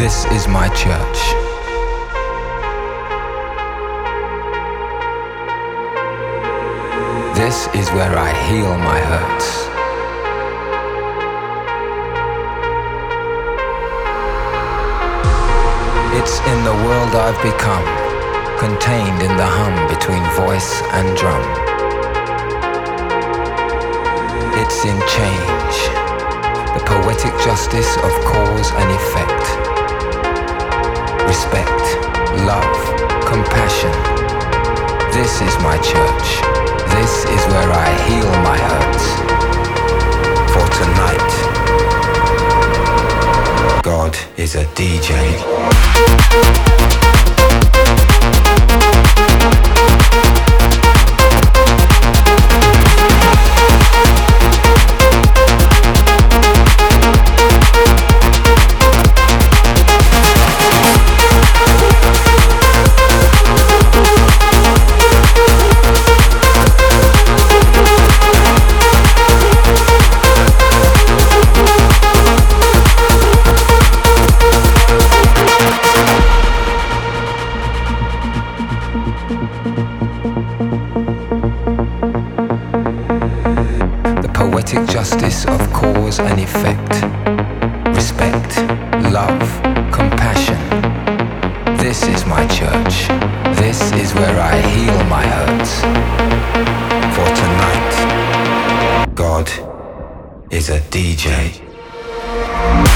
This is my church. This is where I heal my hurts. It's in the world I've become, contained in the hum between voice and drum. It's in change, the poetic justice of cause and effect. Respect, love, compassion. This is my church. This is where I heal my hurts. For tonight, God is a DJ. Justice of cause and effect. Respect, love, compassion. This is my church. This is where I heal my hurts. For tonight, God is a DJ.